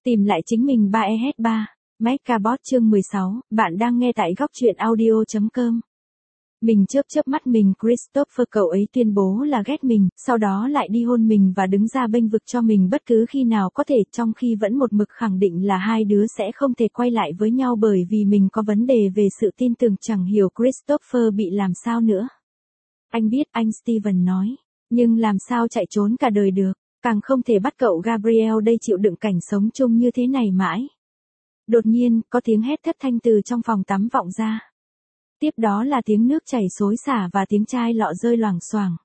Tìm lại chính mình 3EH3, Mecabot chương 16, bạn đang nghe tại góc truyện audio.com. Mình chớp mắt mình Christopher, cậu ấy tuyên bố là ghét mình, sau đó lại đi hôn mình và đứng ra bênh vực cho mình bất cứ khi nào có thể, trong khi vẫn một mực khẳng định là hai đứa sẽ không thể quay lại với nhau bởi vì mình có vấn đề về sự tin tưởng. Chẳng hiểu Christopher bị làm sao nữa. Anh biết, anh Steven nói, nhưng làm sao chạy trốn cả đời được, càng không thể bắt cậu Gabriel đây chịu đựng cảnh sống chung như thế này mãi. Đột nhiên, có tiếng hét thất thanh từ trong phòng tắm vọng ra. Tiếp đó là tiếng nước chảy xối xả và tiếng chai lọ rơi loảng xoảng.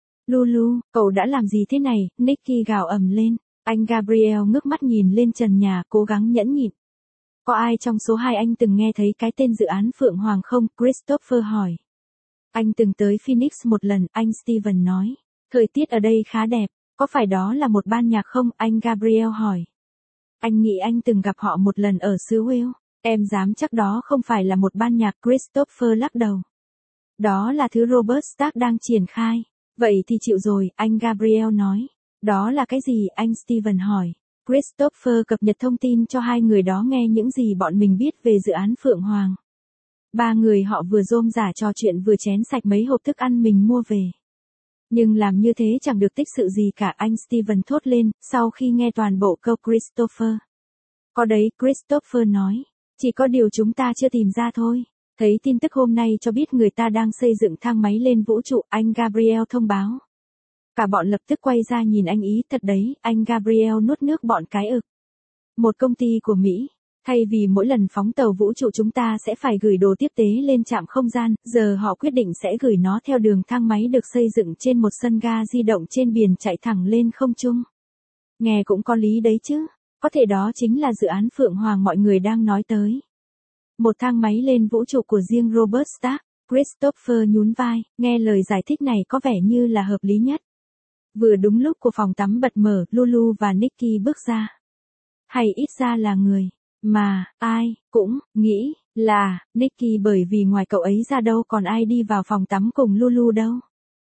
Lulu, cậu đã làm gì thế này? Nicky gào ầm lên. Anh Gabriel ngước mắt nhìn lên trần nhà, cố gắng nhẫn nhịn. Có ai trong số hai anh từng nghe thấy cái tên dự án Phượng Hoàng không? Christopher hỏi. Anh từng tới Phoenix một lần, anh Steven nói. Thời tiết ở đây khá đẹp, có phải đó là một ban nhạc không? Anh Gabriel hỏi. Anh nghĩ anh từng gặp họ một lần ở xứ Wales. Em dám chắc đó không phải là một ban nhạc. Christopher lắc đầu. Đó là thứ Robert Stark đang triển khai. Vậy thì chịu rồi, anh Gabriel nói. Đó là cái gì? Anh Steven hỏi. Christopher cập nhật thông tin cho hai người đó nghe những gì bọn mình biết về dự án Phượng Hoàng. Ba người họ vừa rôm rả trò chuyện vừa chén sạch mấy hộp thức ăn mình mua về. Nhưng làm như thế chẳng được tích sự gì cả, anh Steven thốt lên, sau khi nghe toàn bộ câu Christopher. Có đấy, Christopher nói. Chỉ có điều chúng ta chưa tìm ra thôi. Thấy tin tức hôm nay cho biết người ta đang xây dựng thang máy lên vũ trụ, anh Gabriel thông báo. Cả bọn lập tức quay ra nhìn anh ý. Thật đấy, anh Gabriel nuốt nước bọt cái ực. Một công ty của Mỹ. Thay vì mỗi lần phóng tàu vũ trụ chúng ta sẽ phải gửi đồ tiếp tế lên trạm không gian, giờ họ quyết định sẽ gửi nó theo đường thang máy được xây dựng trên một sân ga di động trên biển chạy thẳng lên không trung. Nghe cũng có lý đấy chứ. Có thể đó chính là dự án Phượng Hoàng mọi người đang nói tới. Một thang máy lên vũ trụ của riêng Robert Stark. Christopher nhún vai, nghe lời giải thích này có vẻ như là hợp lý nhất. Vừa đúng lúc của phòng tắm bật mở, Lulu và Nicky bước ra. Hay ít ra là người mà ai cũng nghĩ là Nicky, bởi vì ngoài cậu ấy ra đâu còn ai đi vào phòng tắm cùng Lulu đâu.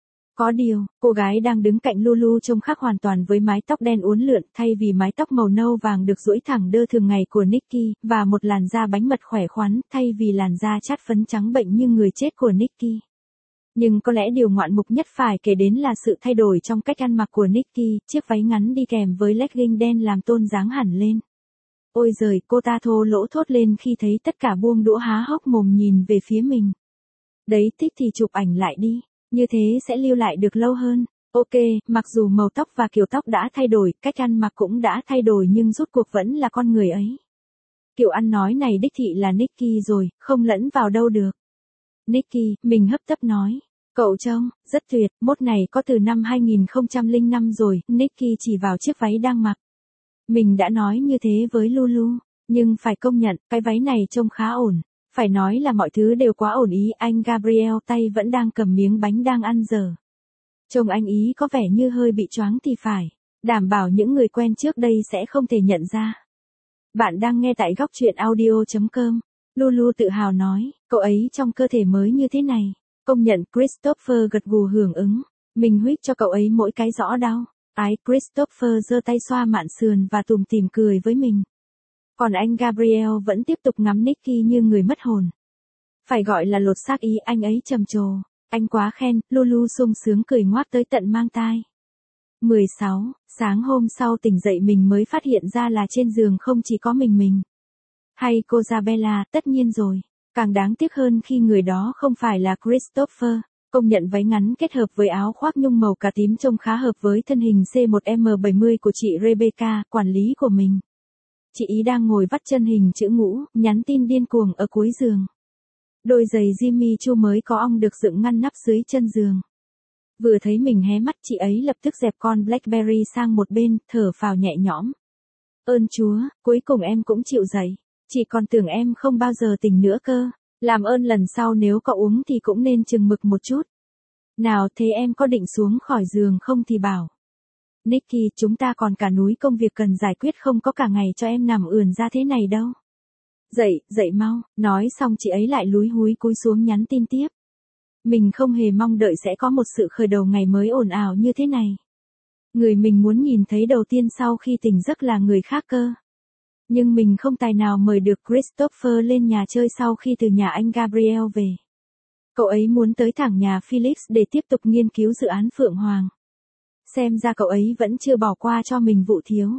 Có điều, cô gái đang đứng cạnh Lulu trông khác hoàn toàn với mái tóc đen uốn lượn, thay vì mái tóc màu nâu vàng được duỗi thẳng đơ thường ngày của Nicky, và một làn da bánh mật khỏe khoắn, thay vì làn da chát phấn trắng bệnh như người chết của Nicky. Nhưng có lẽ điều ngoạn mục nhất phải kể đến là sự thay đổi trong cách ăn mặc của Nicky, chiếc váy ngắn đi kèm với legging đen làm tôn dáng hẳn lên. Ôi giời, cô ta thô lỗ thốt lên khi thấy tất cả buông đũa há hốc mồm nhìn về phía mình. Đấy, thích thì chụp ảnh lại đi. Như thế sẽ lưu lại được lâu hơn. Ok, mặc dù màu tóc và kiểu tóc đã thay đổi, cách ăn mặc cũng đã thay đổi nhưng rốt cuộc vẫn là con người ấy. Kiểu ăn nói này đích thị là Nicky rồi, không lẫn vào đâu được. Nicky, mình hấp tấp nói. Cậu trông, rất tuyệt, mốt này có từ năm 2005 rồi, Nicky chỉ vào chiếc váy đang mặc. Mình đã nói như thế với Lulu, nhưng phải công nhận, cái váy này trông khá ổn. Phải nói là mọi thứ đều quá ổn ý. Anh Gabriel tay vẫn đang cầm miếng bánh đang ăn dở. Trông anh ý có vẻ như hơi bị choáng thì phải. Đảm bảo những người quen trước đây sẽ không thể nhận ra. Bạn đang nghe tại góc truyện audio.com. Lulu tự hào nói, cậu ấy trong cơ thể mới như thế này. Công nhận. Christopher gật gù hưởng ứng. Mình huých cho cậu ấy mỗi cái rõ đau. Ái. Christopher giơ tay xoa mạn sườn và tủm tỉm cười với mình. Còn anh Gabriel vẫn tiếp tục ngắm Nicky như người mất hồn. Phải gọi là lột xác ý, anh ấy trầm trồ. Anh quá khen. Lulu sung sướng cười ngoác tới tận mang tai. 16. Sáng hôm sau tỉnh dậy mình mới phát hiện ra là trên giường không chỉ có mình. Hay cô Isabella, tất nhiên rồi. Càng đáng tiếc hơn khi người đó không phải là Christopher. Công nhận váy ngắn kết hợp với áo khoác nhung màu cà tím trông khá hợp với thân hình C1M70 của chị Rebecca, quản lý của mình. Chị ý đang ngồi vắt chân hình chữ ngũ, nhắn tin điên cuồng ở cuối giường. Đôi giày Jimmy Choo mới có ong được dựng ngăn nắp dưới chân giường. Vừa thấy mình hé mắt, chị ấy lập tức dẹp con Blackberry sang một bên, thở phào nhẹ nhõm. Ơn Chúa, cuối cùng em cũng chịu dậy. Chị còn tưởng em không bao giờ tỉnh nữa cơ. Làm ơn lần sau nếu có uống thì cũng nên chừng mực một chút. Nào, thế em có định xuống khỏi giường không thì bảo. Nicky, chúng ta còn cả núi công việc cần giải quyết, không có cả ngày cho em nằm ườn ra thế này đâu. Dậy mau. Nói xong chị ấy lại lúi húi cúi xuống nhắn tin tiếp. Mình không hề mong đợi sẽ có một sự khởi đầu ngày mới ồn ào như thế này. Người mình muốn nhìn thấy đầu tiên sau khi tỉnh giấc là người khác cơ. Nhưng mình không tài nào mời được Christopher lên nhà chơi sau khi từ nhà anh Gabriel về. Cậu ấy muốn tới thẳng nhà Felix để tiếp tục nghiên cứu dự án Phượng Hoàng. Xem ra cậu ấy vẫn chưa bỏ qua cho mình vụ thiếu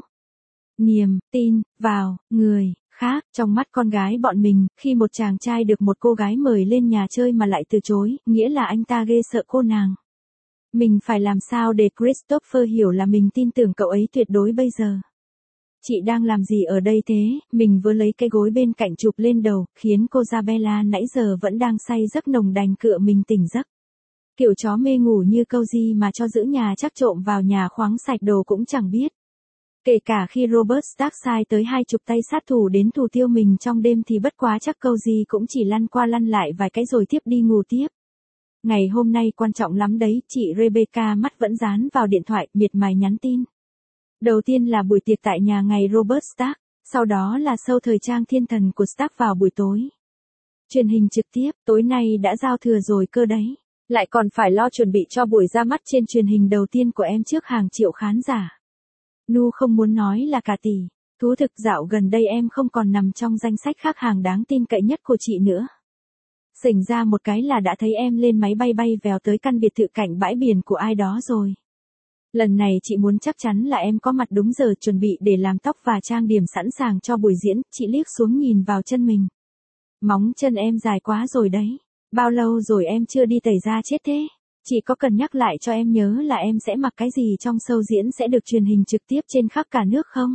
niềm tin vào người khác. Trong mắt con gái bọn mình, khi một chàng trai được một cô gái mời lên nhà chơi mà lại từ chối, nghĩa là anh ta ghê sợ cô nàng. Mình phải làm sao để Christopher hiểu là mình tin tưởng cậu ấy tuyệt đối bây giờ. Chị đang làm gì ở đây thế? Mình vừa lấy cái gối bên cạnh chụp lên đầu, khiến cô Isabella nãy giờ vẫn đang say giấc nồng đành cựa mình tỉnh giấc. Kiểu chó mê ngủ như câu gì mà cho giữ nhà chắc trộm vào nhà khoáng sạch đồ cũng chẳng biết. Kể cả khi Robert Stark sai tới 20 tay sát thủ đến thủ tiêu mình trong đêm thì bất quá chắc câu gì cũng chỉ lăn qua lăn lại vài cái rồi tiếp đi ngủ tiếp. Ngày hôm nay quan trọng lắm đấy, chị Rebecca mắt vẫn dán vào điện thoại, miệt mài nhắn tin. Đầu tiên là buổi tiệc tại nhà ngày Robert Stark, sau đó là show thời trang thiên thần của Stark vào buổi tối. Truyền hình trực tiếp, tối nay đã giao thừa rồi cơ đấy. Lại còn phải lo chuẩn bị cho buổi ra mắt trên truyền hình đầu tiên của em trước hàng triệu khán giả. Nu không muốn nói là cả tỷ. Thú thực dạo gần đây em không còn nằm trong danh sách khách hàng đáng tin cậy nhất của chị nữa. Xỉnh ra một cái là đã thấy em lên máy bay bay vèo tới căn biệt thự cạnh bãi biển của ai đó rồi. Lần này chị muốn chắc chắn là em có mặt đúng giờ chuẩn bị để làm tóc và trang điểm sẵn sàng cho buổi diễn. Chị liếc xuống nhìn vào chân mình. Móng chân em dài quá rồi đấy. Bao lâu rồi em chưa đi tẩy da chết thế? Chị có cần nhắc lại cho em nhớ là em sẽ mặc cái gì trong show diễn sẽ được truyền hình trực tiếp trên khắp cả nước không?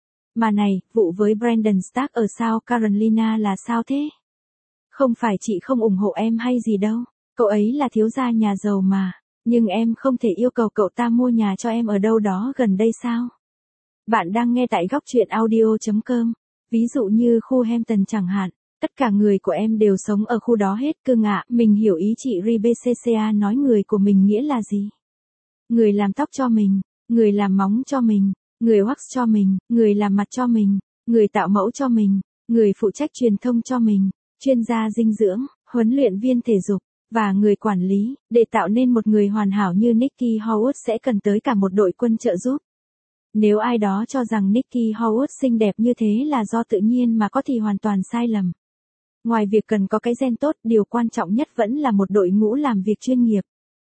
Mà này, vụ với Brandon Stark ở South Carolina là sao thế? Không phải chị không ủng hộ em hay gì đâu. Cậu ấy là thiếu gia nhà giàu mà. Nhưng em không thể yêu cầu cậu ta mua nhà cho em ở đâu đó gần đây sao? Bạn đang nghe tại góc truyện audio.com. Ví dụ như khu Hampton chẳng hạn. Tất cả người của em đều sống ở khu đó hết. Cưng ạ, mình hiểu ý chị Rebecca nói người của mình nghĩa là gì? Người làm tóc cho mình, người làm móng cho mình, người wax cho mình, người làm mặt cho mình, người tạo mẫu cho mình, người phụ trách truyền thông cho mình, chuyên gia dinh dưỡng, huấn luyện viên thể dục, và người quản lý. Để tạo nên một người hoàn hảo như Nikki Howard sẽ cần tới cả một đội quân trợ giúp. Nếu ai đó cho rằng Nikki Howard xinh đẹp như thế là do tự nhiên mà có thì hoàn toàn sai lầm. Ngoài việc cần có cái gen tốt, điều quan trọng nhất vẫn là một đội ngũ làm việc chuyên nghiệp.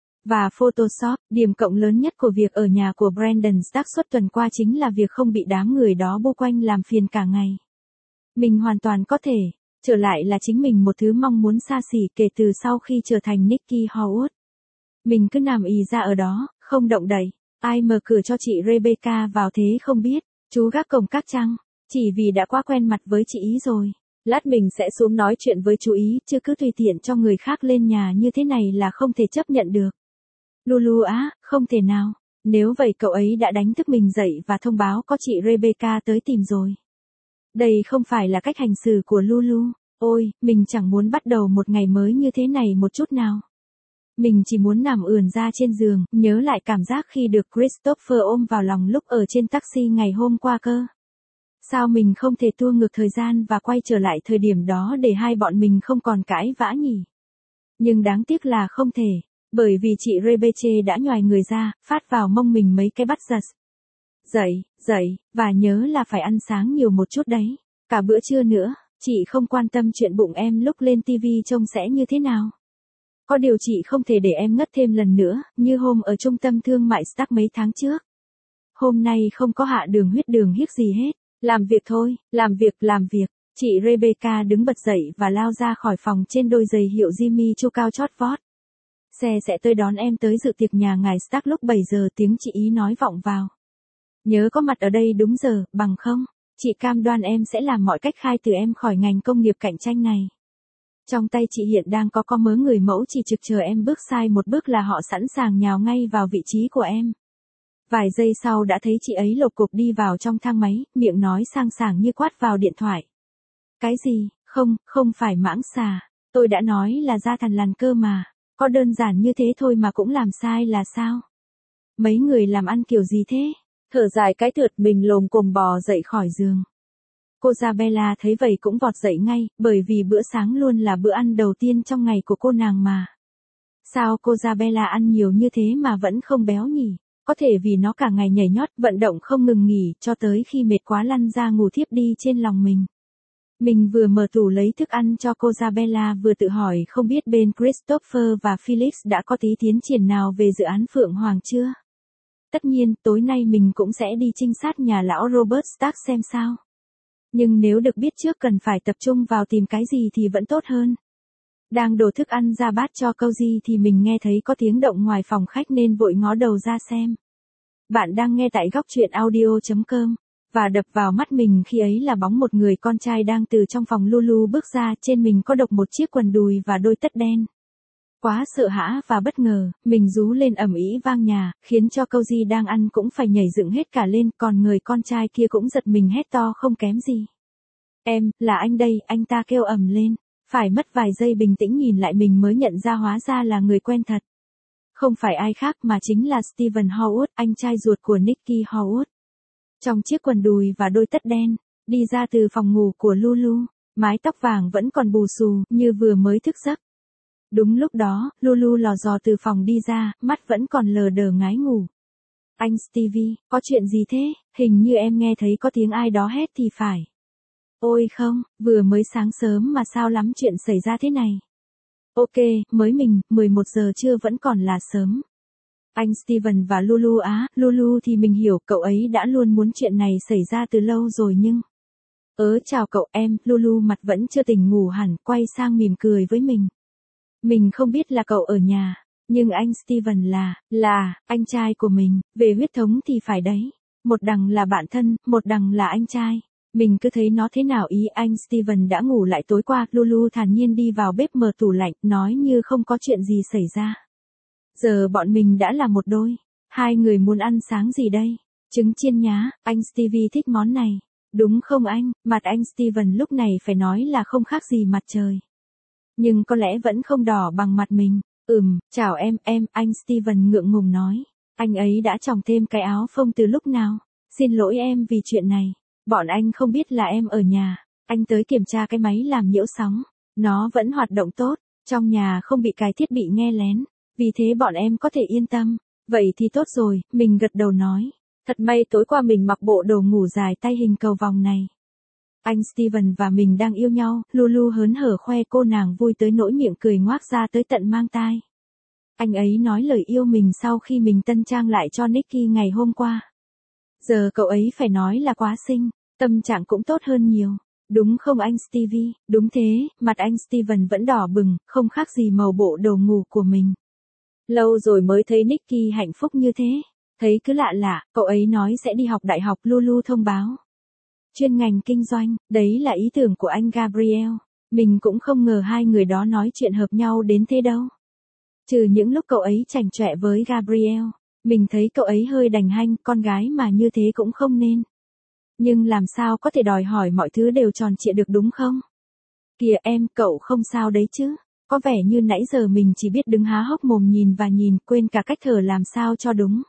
Và Photoshop, điểm cộng lớn nhất của việc ở nhà của Brandon Stark suốt tuần qua chính là việc không bị đám người đó bu quanh làm phiền cả ngày. Mình hoàn toàn có thể trở lại là chính mình, một thứ mong muốn xa xỉ kể từ sau khi trở thành Nikki Howard. Mình cứ nằm ì ra ở đó, không động đậy. Ai mở cửa cho chị Rebecca vào thế không biết. Chú gác cổng các trăng. Chỉ vì đã quá quen mặt với chị ý rồi. Lát mình sẽ xuống nói chuyện với chú ý, chứ cứ tùy tiện cho người khác lên nhà như thế này là không thể chấp nhận được. Lulu á, không thể nào. Nếu vậy cậu ấy đã đánh thức mình dậy và thông báo có chị Rebecca tới tìm rồi. Đây không phải là cách hành xử của Lulu. Ôi, mình chẳng muốn bắt đầu một ngày mới như thế này một chút nào. Mình chỉ muốn nằm ườn ra trên giường, nhớ lại cảm giác khi được Christopher ôm vào lòng lúc ở trên taxi ngày hôm qua cơ. Sao mình không thể tua ngược thời gian và quay trở lại thời điểm đó để hai bọn mình không còn cãi vã nhỉ? Nhưng đáng tiếc là không thể, bởi vì chị Rebecca đã nhoài người ra, phát vào mông mình mấy cái bắt giật. Dậy, và nhớ là phải ăn sáng nhiều một chút đấy. Cả bữa trưa nữa, chị không quan tâm chuyện bụng em lúc lên TV trông sẽ như thế nào. Có điều chị không thể để em ngất thêm lần nữa, như hôm ở trung tâm thương mại Stark mấy tháng trước. Hôm nay không có hạ đường huyết đường hiếc gì hết. Làm việc thôi, làm việc. Chị Rebecca đứng bật dậy và lao ra khỏi phòng trên đôi giày hiệu Jimmy Choo cao chót vót. Xe sẽ tới đón em tới dự tiệc nhà ngài Stark lúc 7 giờ, tiếng chị ý nói vọng vào. Nhớ có mặt ở đây đúng giờ, bằng không, chị cam đoan em sẽ làm mọi cách khai trừ em khỏi ngành công nghiệp cạnh tranh này. Trong tay chị hiện đang có mớ người mẫu chỉ trực chờ em bước sai một bước là họ sẵn sàng nhào ngay vào vị trí của em. Vài giây sau đã thấy chị ấy lộc cộc đi vào trong thang máy, miệng nói sang sảng như quát vào điện thoại. Cái gì, không phải mãng xà, tôi đã nói là ra thằn lằn cơ mà, có đơn giản như thế thôi mà cũng làm sai là sao? Mấy người làm ăn kiểu gì thế? Thở dài cái thượt mình lồm cồm bò dậy khỏi giường. Cô Isabella thấy vậy cũng vọt dậy ngay, bởi vì bữa sáng luôn là bữa ăn đầu tiên trong ngày của cô nàng mà. Sao cô Isabella ăn nhiều như thế mà vẫn không béo nhỉ? có thể vì nó cả ngày nhảy nhót, vận động không ngừng nghỉ, cho tới khi mệt quá lăn ra ngủ thiếp đi trên lòng mình. Mình vừa mở tủ lấy thức ăn cho cô Isabella vừa tự hỏi không biết bên Christopher và Felix đã có tí tiến triển nào về dự án Phượng Hoàng chưa? Tất nhiên, tối nay mình cũng sẽ đi trinh sát nhà lão Robert Stark xem sao. Nhưng nếu được biết trước cần phải tập trung vào tìm cái gì thì vẫn tốt hơn. Đang đổ thức ăn ra bát cho Cozy thì mình nghe thấy có tiếng động ngoài phòng khách nên vội ngó đầu ra xem. Bạn đang nghe tại góc truyện audio.com. Và đập vào mắt mình khi ấy là bóng một người con trai đang từ trong phòng Lulu bước ra, trên mình có độc một chiếc quần đùi và đôi tất đen. Quá sợ hãi và bất ngờ, mình rú lên ầm ĩ vang nhà, khiến cho Cozy đang ăn cũng phải nhảy dựng hết cả lên, còn người con trai kia cũng giật mình hét to không kém gì. Em, là anh đây, anh ta kêu ầm lên. Phải mất vài giây bình tĩnh nhìn lại mình mới nhận ra hóa ra là người quen thật. Không phải ai khác mà chính là Stephen Howard, anh trai ruột của Nicky Howard. Trong chiếc quần đùi và đôi tất đen, đi ra từ phòng ngủ của Lulu, mái tóc vàng vẫn còn bù xù như vừa mới thức giấc. Đúng lúc đó, Lulu lò dò từ phòng đi ra, mắt vẫn còn lờ đờ ngái ngủ. Anh Stevie, có chuyện gì thế? Hình như em nghe thấy có tiếng ai đó hét thì phải. Ôi không, vừa mới sáng sớm mà sao lắm chuyện xảy ra thế này. Ok, mới mình, 11 giờ trưa vẫn còn là sớm. Anh Steven và Lulu á, Lulu thì mình hiểu cậu ấy đã luôn muốn chuyện này xảy ra từ lâu rồi nhưng... Chào cậu em, Lulu mặt vẫn chưa tỉnh ngủ hẳn, quay sang mỉm cười với mình. Mình không biết là cậu ở nhà, nhưng anh Steven là, anh trai của mình, về huyết thống thì phải đấy. Một đằng là bạn thân, một đằng là anh trai. Mình cứ thấy nó thế nào ý anh Steven đã ngủ lại tối qua, Lulu thản nhiên đi vào bếp mở tủ lạnh, nói như không có chuyện gì xảy ra. Giờ bọn mình đã là một đôi. Hai người muốn ăn sáng gì đây? Trứng chiên nhá, anh Stevie thích món này. Đúng không anh? Mặt anh Steven lúc này phải nói là không khác gì mặt trời. Nhưng có lẽ vẫn không đỏ bằng mặt mình. Chào em, anh Steven ngượng ngùng nói. Anh ấy đã chòng thêm cái áo phông từ lúc nào? Xin lỗi em vì chuyện này. Bọn anh không biết là em ở nhà. Anh tới kiểm tra cái máy làm nhiễu sóng. Nó vẫn hoạt động tốt. Trong nhà không bị cái thiết bị nghe lén. Vì thế bọn em có thể yên tâm. Vậy thì tốt rồi, mình gật đầu nói. Thật may tối qua mình mặc bộ đồ ngủ dài tay hình cầu vòng này. Anh Steven và mình đang yêu nhau, Lulu hớn hở khoe cô nàng vui tới nỗi miệng cười ngoác ra tới tận mang tai. Anh ấy nói lời yêu mình sau khi mình tân trang lại cho Nicky ngày hôm qua. Giờ cậu ấy phải nói là quá xinh, tâm trạng cũng tốt hơn nhiều. Đúng không anh Stevie? Đúng thế, mặt anh Steven vẫn đỏ bừng, không khác gì màu bộ đồ ngủ của mình. Lâu rồi mới thấy Nicky hạnh phúc như thế. Thấy cứ lạ lạ, cậu ấy nói sẽ đi học đại học, Lulu thông báo. Chuyên ngành kinh doanh, đấy là ý tưởng của anh Gabriel. Mình cũng không ngờ hai người đó nói chuyện hợp nhau đến thế đâu. Trừ những lúc cậu ấy chảnh chọe với Gabriel, mình thấy cậu ấy hơi đành hanh, con gái mà như thế cũng không nên. Nhưng làm sao có thể đòi hỏi mọi thứ đều tròn trịa được đúng không? Kìa em, cậu không sao đấy chứ? Có vẻ như nãy giờ mình chỉ biết đứng há hốc mồm nhìn và nhìn, quên cả cách thở làm sao cho đúng.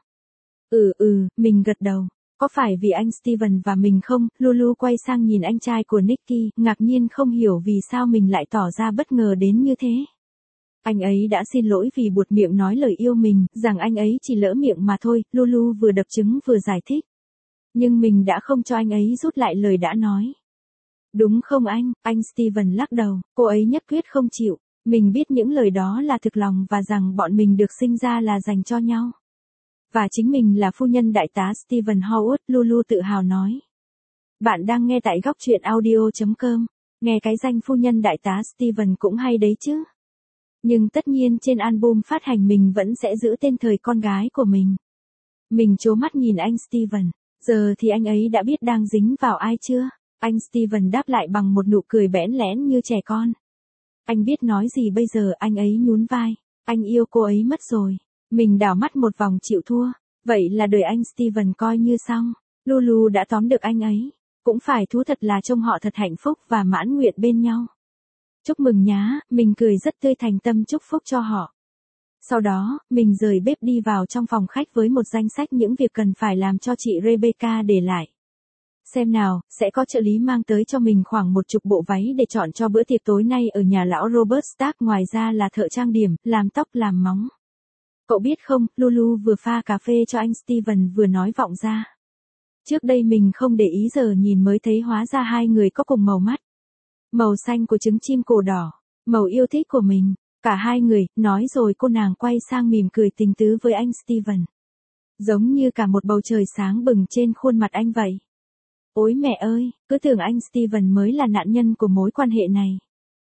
Mình gật đầu. Có phải vì anh Steven và mình không? Lulu quay sang nhìn anh trai của Nicky, ngạc nhiên không hiểu vì sao mình lại tỏ ra bất ngờ đến như thế. Anh ấy đã xin lỗi vì buột miệng nói lời yêu mình, rằng anh ấy chỉ lỡ miệng mà thôi, Lulu vừa đập trứng vừa giải thích. Nhưng mình đã không cho anh ấy rút lại lời đã nói. Đúng không anh Steven lắc đầu, cô ấy nhất quyết không chịu. Mình biết những lời đó là thực lòng và rằng bọn mình được sinh ra là dành cho nhau. Và chính mình là phu nhân đại tá Stephen Howard, Lulu tự hào nói. Bạn đang nghe tại góc truyện audio.com. Nghe cái danh phu nhân đại tá Stephen cũng hay đấy chứ. Nhưng tất nhiên trên album phát hành mình vẫn sẽ giữ tên thời con gái của mình. Mình trố mắt nhìn anh Stephen. Giờ thì anh ấy đã biết đang dính vào ai chưa? Anh Stephen đáp lại bằng một nụ cười bẽn lẽn như trẻ con. Anh biết nói gì bây giờ? Anh ấy nhún vai. Anh yêu cô ấy mất rồi. Mình đảo mắt một vòng chịu thua. Vậy là đời anh Steven coi như xong. Lulu đã tóm được anh ấy. Cũng phải thú thật là trông họ thật hạnh phúc và mãn nguyện bên nhau. Chúc mừng nhá, mình cười rất tươi thành tâm chúc phúc cho họ. Sau đó, mình rời bếp đi vào trong phòng khách với một danh sách những việc cần phải làm cho chị Rebecca để lại. Xem nào, sẽ có trợ lý mang tới cho mình khoảng 10 bộ váy để chọn cho bữa tiệc tối nay ở nhà lão Robert Stark, ngoài ra là thợ trang điểm, làm tóc làm móng. Cậu biết không, Lulu vừa pha cà phê cho anh Steven vừa nói vọng ra. Trước đây mình không để ý giờ nhìn mới thấy hóa ra hai người có cùng màu mắt. Màu xanh của trứng chim cổ đỏ, màu yêu thích của mình. Cả hai người, nói rồi cô nàng quay sang mỉm cười tình tứ với anh Steven. Giống như cả một bầu trời sáng bừng trên khuôn mặt anh vậy. Ôi mẹ ơi, cứ tưởng anh Steven mới là nạn nhân của mối quan hệ này.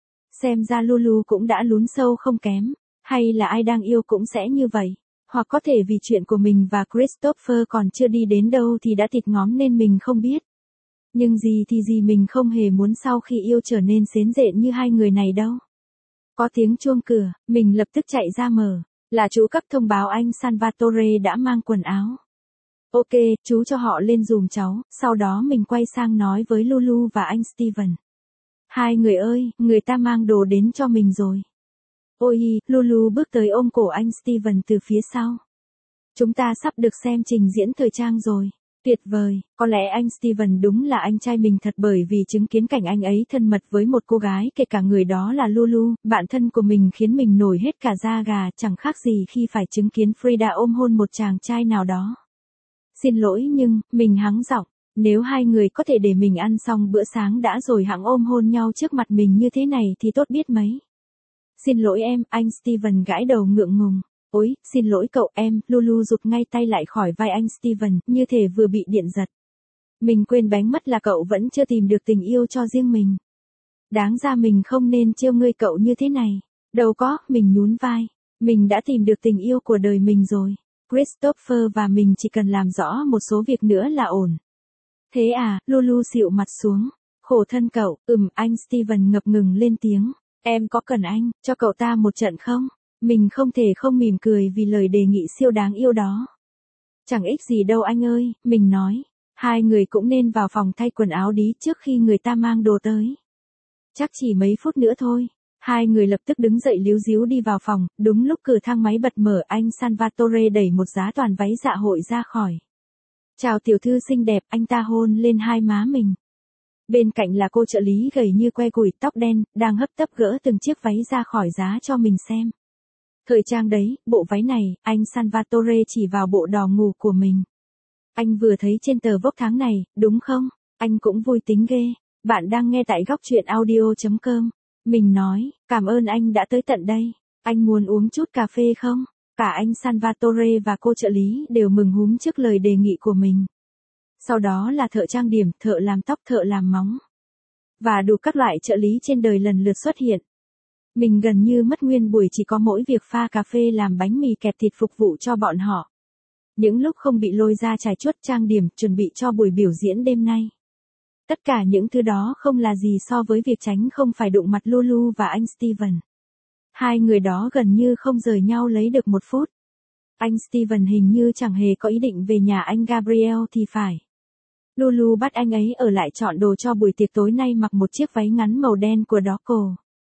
Xem ra Lulu cũng đã lún sâu không kém. Hay là ai đang yêu cũng sẽ như vậy. Hoặc có thể vì chuyện của mình và Christopher còn chưa đi đến đâu thì đã thịt ngóm nên mình không biết. Nhưng gì thì gì mình không hề muốn sau khi yêu trở nên xến rện như hai người này đâu. Có tiếng chuông cửa, mình lập tức chạy ra mở. Là chú cấp thông báo anh Salvatore đã mang quần áo. Ok, chú cho họ lên giùm cháu, sau đó mình quay sang nói với Lulu và anh Steven. Hai người ơi, người ta mang đồ đến cho mình rồi. Ôi, Lulu bước tới ôm cổ anh Steven từ phía sau. Chúng ta sắp được xem trình diễn thời trang rồi. Tuyệt vời, có lẽ anh Steven đúng là anh trai mình thật bởi vì chứng kiến cảnh anh ấy thân mật với một cô gái kể cả người đó là Lulu, bạn thân của mình khiến mình nổi hết cả da gà chẳng khác gì khi phải chứng kiến Frida ôm hôn một chàng trai nào đó. Xin lỗi nhưng, mình hắng giọng, nếu hai người có thể để mình ăn xong bữa sáng đã rồi hẵng ôm hôn nhau trước mặt mình như thế này thì tốt biết mấy. Xin lỗi em, anh Steven gãi đầu ngượng ngùng. Ôi, xin lỗi cậu em, Lulu rụt ngay tay lại khỏi vai anh Steven, như thể vừa bị điện giật. Mình quên bánh mất là cậu vẫn chưa tìm được tình yêu cho riêng mình. Đáng ra mình không nên trêu ngươi cậu như thế này. Đâu có, mình nhún vai. Mình đã tìm được tình yêu của đời mình rồi. Christopher và mình chỉ cần làm rõ một số việc nữa là ổn. Thế à, Lulu xịu mặt xuống. Khổ thân cậu, anh Steven ngập ngừng lên tiếng. Em có cần anh, cho cậu ta một trận không? Mình không thể không mỉm cười vì lời đề nghị siêu đáng yêu đó. Chẳng ích gì đâu anh ơi, mình nói. Hai người cũng nên vào phòng thay quần áo đi trước khi người ta mang đồ tới. Chắc chỉ mấy phút nữa thôi. Hai người lập tức đứng dậy líu ríu đi vào phòng, đúng lúc cửa thang máy bật mở anh Salvatore đẩy một giá toàn váy dạ hội ra khỏi. Chào tiểu thư xinh đẹp, anh ta hôn lên hai má mình. Bên cạnh là cô trợ lý gầy như que củi tóc đen, đang hấp tấp gỡ từng chiếc váy ra khỏi giá cho mình xem. Thời trang đấy, bộ váy này, anh Salvatore chỉ vào bộ đỏ ngủ của mình. Anh vừa thấy trên tờ Vogue tháng này, đúng không? Anh cũng vui tính ghê. Bạn đang nghe tại góc truyện audio.com. Mình nói, cảm ơn anh đã tới tận đây. Anh muốn uống chút cà phê không? Cả anh Salvatore và cô trợ lý đều mừng húm trước lời đề nghị của mình. Sau đó là thợ trang điểm, thợ làm tóc, thợ làm móng. Và đủ các loại trợ lý trên đời lần lượt xuất hiện. Mình gần như mất nguyên buổi chỉ có mỗi việc pha cà phê làm bánh mì kẹp thịt phục vụ cho bọn họ. Những lúc không bị lôi ra trải chuốt trang điểm, chuẩn bị cho buổi biểu diễn đêm nay. Tất cả những thứ đó không là gì so với việc tránh không phải đụng mặt Lulu và anh Steven. Hai người đó gần như không rời nhau lấy được một phút. Anh Steven hình như chẳng hề có ý định về nhà anh Gabriel thì phải. Lulu bắt anh ấy ở lại chọn đồ cho buổi tiệc tối nay mặc một chiếc váy ngắn màu đen của Doco.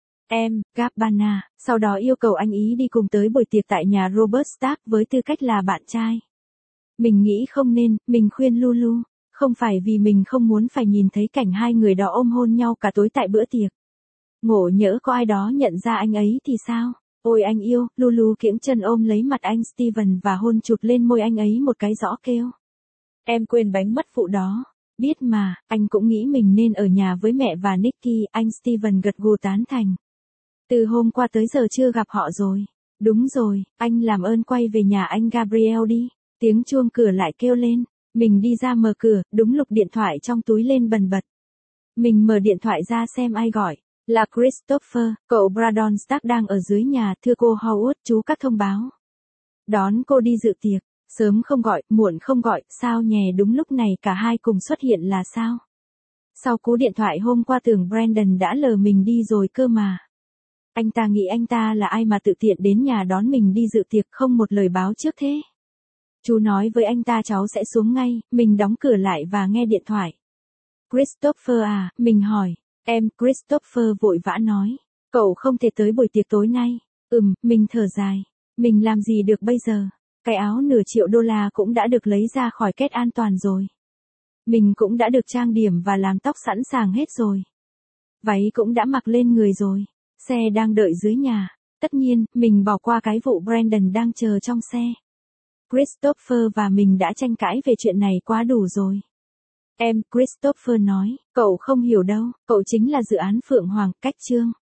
Gabbana, sau đó yêu cầu anh ý đi cùng tới buổi tiệc tại nhà Robert Stark với tư cách là bạn trai. Mình nghĩ không nên, mình khuyên Lulu, không phải vì mình không muốn phải nhìn thấy cảnh hai người đó ôm hôn nhau cả tối tại bữa tiệc. Ngộ nhỡ có ai đó nhận ra anh ấy thì sao? Ôi anh yêu, Lulu kiễng chân ôm lấy mặt anh Steven và hôn chụp lên môi anh ấy một cái rõ kêu. Em quên bánh mất phụ đó. Biết mà, anh cũng nghĩ mình nên ở nhà với mẹ và Nicky, anh Steven gật gù tán thành. Từ hôm qua tới giờ chưa gặp họ rồi. Đúng rồi, anh làm ơn quay về nhà anh Gabriel đi. Tiếng chuông cửa lại kêu lên. Mình đi ra mở cửa, đúng lúc điện thoại trong túi lên bần bật. Mình mở điện thoại ra xem ai gọi. Là Christopher, cậu Brandon Stark đang ở dưới nhà, thưa cô Howard, chú các thông báo. Đón cô đi dự tiệc, sớm không gọi, muộn không gọi, sao nhè đúng lúc này cả hai cùng xuất hiện là sao? Sau cú điện thoại hôm qua tưởng Brandon đã lờ mình đi rồi cơ mà. Anh ta nghĩ anh ta là ai mà tự tiện đến nhà đón mình đi dự tiệc không một lời báo trước thế? Chú nói với anh ta cháu sẽ xuống ngay, mình đóng cửa lại và nghe điện thoại. Christopher à, mình hỏi. Christopher vội vã nói. Cậu không thể tới buổi tiệc tối nay. Mình thở dài. Mình làm gì được bây giờ? Cái áo nửa triệu đô la cũng đã được lấy ra khỏi két an toàn rồi. Mình cũng đã được trang điểm và làm tóc sẵn sàng hết rồi. Váy cũng đã mặc lên người rồi. Xe đang đợi dưới nhà. Tất nhiên, mình bỏ qua cái vụ Brandon đang chờ trong xe. Christopher và mình đã tranh cãi về chuyện này quá đủ rồi. Christopher nói, cậu không hiểu đâu, cậu chính là dự án Phượng Hoàng, cách chương.